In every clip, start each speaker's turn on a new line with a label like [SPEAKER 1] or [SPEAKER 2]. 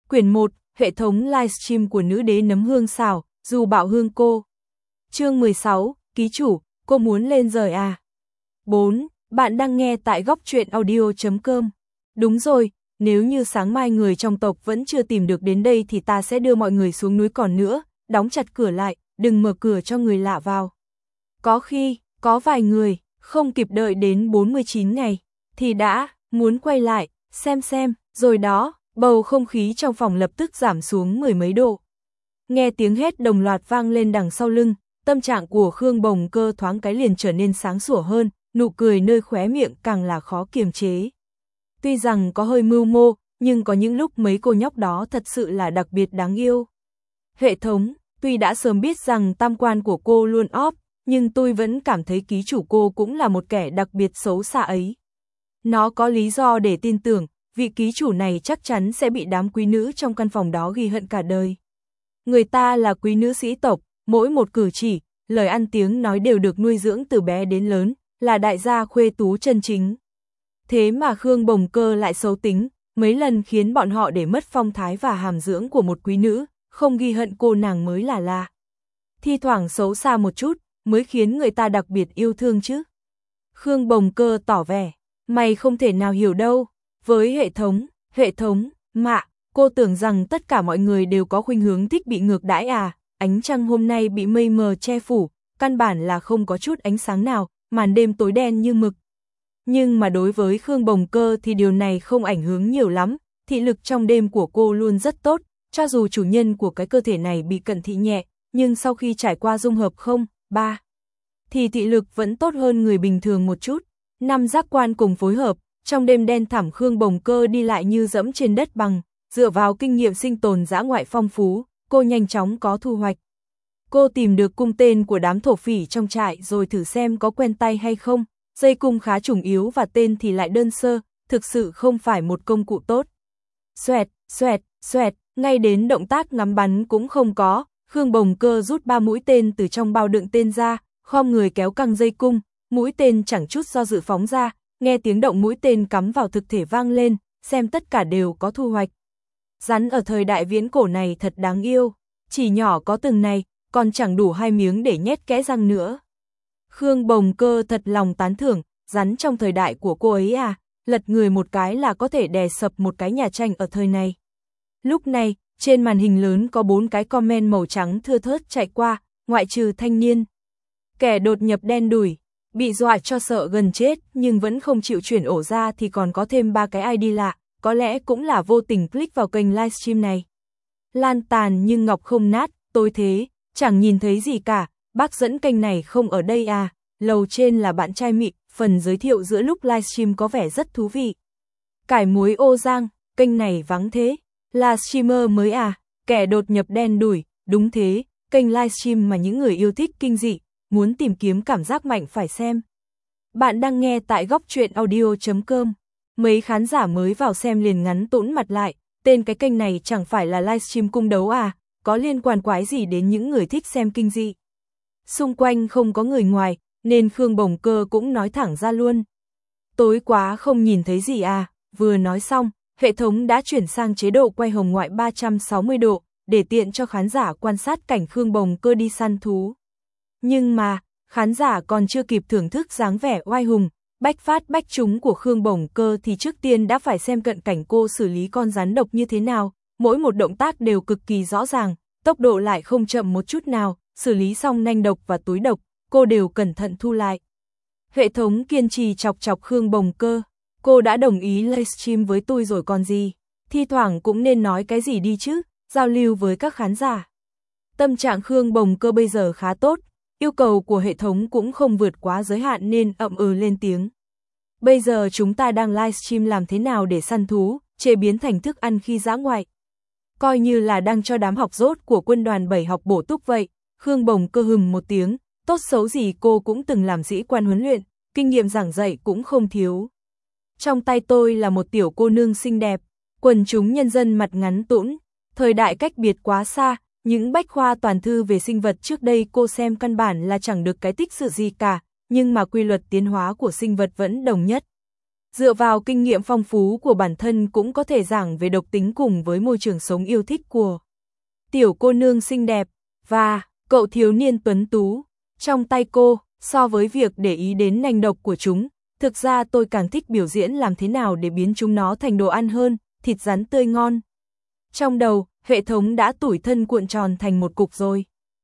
[SPEAKER 1] Quyển 1, hệ thống livestream của nữ đế nấm hương xào, dù bạo hương cô. Chương 16, ký chủ, cô muốn lên rời à? 4. Bạn đang nghe tại góc truyện audio.com. Đúng rồi, nếu như sáng mai người trong tộc vẫn chưa tìm được đến đây thì ta sẽ đưa mọi người xuống núi còn nữa, đóng chặt cửa lại, đừng mở cửa cho người lạ vào. Có khi, có vài người, không kịp đợi đến 49 ngày, thì đã, muốn quay lại, xem, rồi đó, bầu không khí trong phòng lập tức giảm xuống mười mấy độ. Nghe tiếng hét đồng loạt vang lên đằng sau lưng, tâm trạng của Khương Bồng Cơ thoáng cái liền trở nên sáng sủa hơn, nụ cười nơi khóe miệng càng là khó kiềm chế. Tuy rằng có hơi mưu mô, nhưng có những lúc mấy cô nhóc đó thật sự là đặc biệt đáng yêu. Hệ thống, tuy đã sớm biết rằng tam quan của cô luôn óp, nhưng tôi vẫn cảm thấy ký chủ cô cũng là một kẻ đặc biệt xấu xa ấy. Nó có lý do để tin tưởng, vị ký chủ này chắc chắn sẽ bị đám quý nữ trong căn phòng đó ghi hận cả đời. Người ta là quý nữ sĩ tộc, mỗi một cử chỉ, lời ăn tiếng nói đều được nuôi dưỡng từ bé đến lớn, là đại gia khuê tú chân chính. Thế mà Khương Bồng Cơ lại xấu tính, mấy lần khiến bọn họ để mất phong thái và hàm dưỡng của một quý nữ, không ghi hận cô nàng mới là lạ. Thi thoảng xấu xa một chút, mới khiến người ta đặc biệt yêu thương chứ. Khương Bồng Cơ tỏ vẻ, mày không thể nào hiểu đâu, với hệ thống, mạ, cô tưởng rằng tất cả mọi người đều có khuynh hướng thích bị ngược đãi à, ánh trăng hôm nay bị mây mờ che phủ, căn bản là không có chút ánh sáng nào, màn đêm tối đen như mực. Nhưng mà đối với Khương Bồng Cơ thì điều này không ảnh hưởng nhiều lắm, thị lực trong đêm của cô luôn rất tốt, cho dù chủ nhân của cái cơ thể này bị cận thị nhẹ, nhưng sau khi trải qua dung hợp 3 thì thị lực vẫn tốt hơn người bình thường một chút. 5 giác quan cùng phối hợp, trong đêm đen thẳm Khương Bồng Cơ đi lại như dẫm trên đất bằng, dựa vào kinh nghiệm sinh tồn dã ngoại phong phú, cô nhanh chóng có thu hoạch. Cô tìm được cung tên của đám thổ phỉ trong trại rồi thử xem có quen tay hay không, dây cung khá trùng yếu và tên thì lại đơn sơ, thực sự không phải một công cụ tốt. Xoẹt, ngay đến động tác ngắm bắn cũng không có, Khương Bồng Cơ rút 3 mũi tên từ trong bao đựng tên ra, khom người kéo căng dây cung, mũi tên chẳng chút do dự phóng ra, nghe tiếng động mũi tên cắm vào thực thể vang lên, xem tất cả đều có thu hoạch. Rắn ở thời đại viễn cổ này thật đáng yêu, chỉ nhỏ có từng này, còn chẳng đủ 2 miếng để nhét kẽ răng nữa. Khương Bồng Cơ thật lòng tán thưởng, rắn trong thời đại của cô ấy à, lật người một cái là có thể đè sập một cái nhà tranh ở thời này. Lúc này, trên màn hình lớn có 4 cái comment màu trắng thưa thớt chạy qua, ngoại trừ thanh niên. Kẻ đột nhập đen đủi, bị dọa cho sợ gần chết nhưng vẫn không chịu chuyển ổ ra thì còn có thêm 3 cái ID lạ, có lẽ cũng là vô tình click vào kênh livestream này. Lan tàn nhưng ngọc không nát, tối thế, chẳng nhìn thấy gì cả, bác dẫn kênh này không ở đây à, lầu trên là bạn trai mị, phần giới thiệu giữa lúc livestream có vẻ rất thú vị. Cải muối ô giang, kênh này vắng thế, là streamer mới à, kẻ đột nhập đen đủi, đúng thế, kênh livestream mà những người yêu thích kinh dị, muốn tìm kiếm cảm giác mạnh phải xem. Bạn đang nghe tại góc truyện audio.com. Mấy khán giả mới vào xem liền ngắn tũn mặt lại, tên cái kênh này chẳng phải là livestream cung đấu à, có liên quan quái gì đến những người thích xem kinh dị. Xung quanh không có người ngoài, nên Khương Bồng Cơ cũng nói thẳng ra luôn. Tối quá không nhìn thấy gì à, vừa nói xong, hệ thống đã chuyển sang chế độ quay hồng ngoại 360 độ, để tiện cho khán giả quan sát cảnh Khương Bồng Cơ đi săn thú. Nhưng mà, khán giả còn chưa kịp thưởng thức dáng vẻ oai hùng, bách phát bách trúng của Khương Bồng Cơ thì trước tiên đã phải xem cận cảnh cô xử lý con rắn độc như thế nào, mỗi một động tác đều cực kỳ rõ ràng, tốc độ lại không chậm một chút nào, xử lý xong nanh độc và túi độc, cô đều cẩn thận thu lại. Hệ thống kiên trì chọc Khương Bồng Cơ, cô đã đồng ý livestream với tôi rồi còn gì, thi thoảng cũng nên nói cái gì đi chứ, giao lưu với các khán giả. Tâm trạng Khương Bồng Cơ bây giờ khá tốt, yêu cầu của hệ thống cũng không vượt quá giới hạn nên ậm ừ lên tiếng. Bây giờ chúng ta đang livestream làm thế nào để săn thú, chế biến thành thức ăn khi dã ngoại. Coi như là đang cho đám học dốt của quân đoàn 7 học bổ túc vậy, Khương Bồng Cơ hừm một tiếng, tốt xấu gì cô cũng từng làm sĩ quan huấn luyện, kinh nghiệm giảng dạy cũng không thiếu. Trong tay tôi là một tiểu cô nương xinh đẹp, quần chúng nhân dân mặt ngắn tũn, thời đại cách biệt quá xa, những bách khoa toàn thư về sinh vật trước đây cô xem căn bản là chẳng được cái tích sự gì cả, nhưng mà quy luật tiến hóa của sinh vật vẫn đồng nhất. dựa vào kinh nghiệm phong phú của bản thân cũng có thể giảng về độc tính cùng với môi trường sống yêu thích của tiểu cô nương xinh đẹp và cậu thiếu niên tuấn tú trong tay cô. So với việc để ý đến nanh độc của chúng, thực ra tôi càng thích biểu diễn làm thế nào để biến chúng nó thành đồ ăn hơn, thịt rắn tươi ngon. Trong đầu, hệ thống đã tủi thân cuộn tròn thành một cục rồi.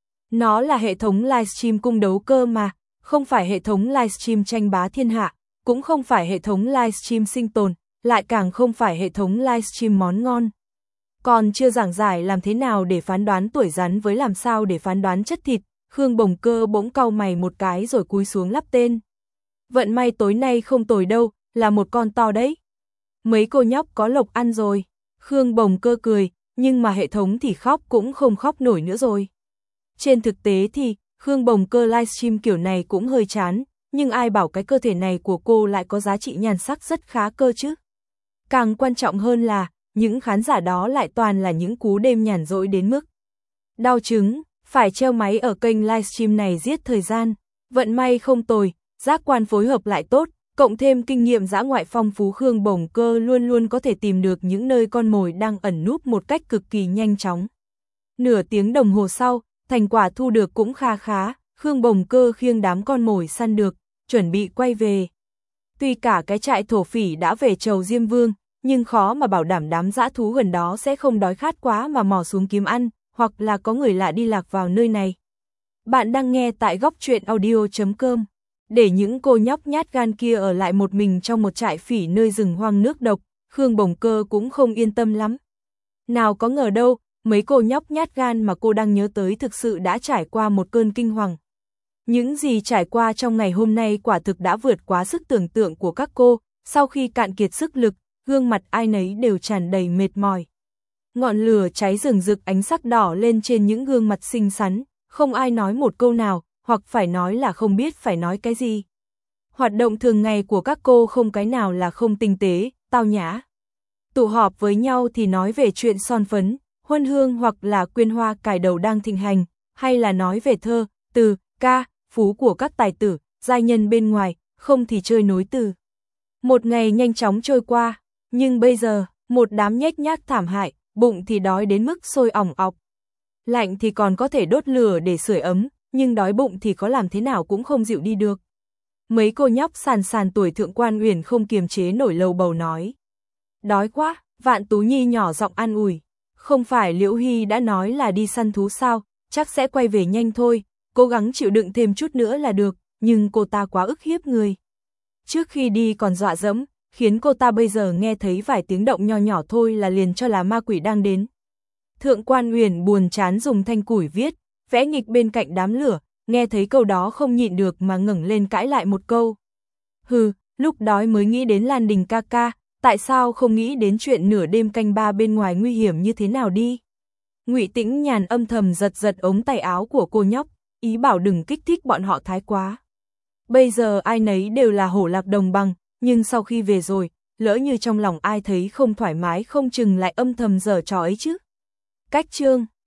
[SPEAKER 1] Nó là hệ thống livestream cung đấu cơ mà, không phải hệ thống livestream tranh bá thiên hạ, cũng không phải hệ thống livestream sinh tồn, lại càng không phải hệ thống livestream món ngon. Còn chưa giảng giải làm thế nào để phán đoán tuổi rắn với làm sao để phán đoán chất thịt, Khương Bồng Cơ bỗng cau mày một cái rồi cúi xuống lắp tên. Vận may tối nay không tồi đâu, là một con to đấy. Mấy cô nhóc có lộc ăn rồi. Khương Bồng Cơ cười, nhưng mà hệ thống thì khóc cũng không khóc nổi nữa rồi. Trên thực tế thì, Khương Bồng Cơ livestream kiểu này cũng hơi chán, nhưng ai bảo cái cơ thể này của cô lại có giá trị nhan sắc rất khá cơ chứ. Càng quan trọng hơn là, những khán giả đó lại toàn là những cú đêm nhàn rỗi đến mức đau trứng, phải treo máy ở kênh livestream này giết thời gian. Vận may không tồi, giác quan phối hợp lại tốt, cộng thêm kinh nghiệm dã ngoại phong phú, Khương Bồng Cơ luôn luôn có thể tìm được những nơi con mồi đang ẩn núp một cách cực kỳ nhanh chóng. Nửa tiếng đồng hồ sau, thành quả thu được cũng kha khá, Khương Bồng Cơ khiêng đám con mồi săn được, chuẩn bị quay về. Tuy cả cái trại thổ phỉ đã về chầu Diêm Vương, nhưng khó mà bảo đảm đám dã thú gần đó sẽ không đói khát quá mà mò xuống kiếm ăn, hoặc là có người lạ đi lạc vào nơi này. Bạn đang nghe tại góc truyện audio.com. Để những cô nhóc nhát gan kia ở lại một mình trong một trại phỉ nơi rừng hoang nước độc, Khương Bồng Cơ cũng không yên tâm lắm. Nào có ngờ đâu, mấy cô nhóc nhát gan mà cô đang nhớ tới thực sự đã trải qua một cơn kinh hoàng. Những gì trải qua trong ngày hôm nay quả thực đã vượt quá sức tưởng tượng của các cô, sau khi cạn kiệt sức lực, gương mặt ai nấy đều tràn đầy mệt mỏi. Ngọn lửa cháy rừng rực, ánh sắc đỏ lên trên những gương mặt xinh xắn, không ai nói một câu nào, hoặc phải nói là không biết phải nói cái gì. Hoạt động thường ngày của các cô không cái nào là không tinh tế, tao nhã. Tụ họp với nhau thì nói về chuyện son phấn, huân hương hoặc là quyên hoa cài đầu đang thịnh hành, hay là nói về thơ, từ, ca, phú của các tài tử, giai nhân bên ngoài, không thì chơi nối từ. Một ngày nhanh chóng trôi qua, nhưng bây giờ, một đám nhếch nhác thảm hại, bụng thì đói đến mức sôi ỏng ọc. Lạnh thì còn có thể đốt lửa để sưởi ấm, nhưng đói bụng thì có làm thế nào cũng không dịu đi được. Mấy cô nhóc sàn sàn tuổi thượng quan uyển không kiềm chế nổi lầu bầu nói. Đói quá, Vạn Tú Nhi nhỏ giọng an ủi. Không phải Liễu Hy đã nói là đi săn thú sao, chắc sẽ quay về nhanh thôi, cố gắng chịu đựng thêm chút nữa là được, nhưng cô ta quá ức hiếp người. Trước khi đi còn dọa dẫm, khiến cô ta bây giờ nghe thấy vài tiếng động nho nhỏ thôi là liền cho là ma quỷ đang đến. Thượng quan uyển buồn chán dùng thanh củi viết, vẽ nghịch bên cạnh đám lửa, nghe thấy câu đó không nhịn được mà ngẩng lên cãi lại một câu. Hừ, lúc đói mới nghĩ đến Lan Đình ca ca, tại sao không nghĩ đến chuyện nửa đêm canh ba bên ngoài nguy hiểm như thế nào đi. Ngụy Tĩnh Nhàn âm thầm giật giật ống tay áo của cô nhóc, ý bảo đừng kích thích bọn họ thái quá. Bây giờ ai nấy đều là hổ lạc đồng bằng, nhưng sau khi về rồi, lỡ như trong lòng ai thấy không thoải mái không chừng lại âm thầm giở trò ấy chứ. Cách chương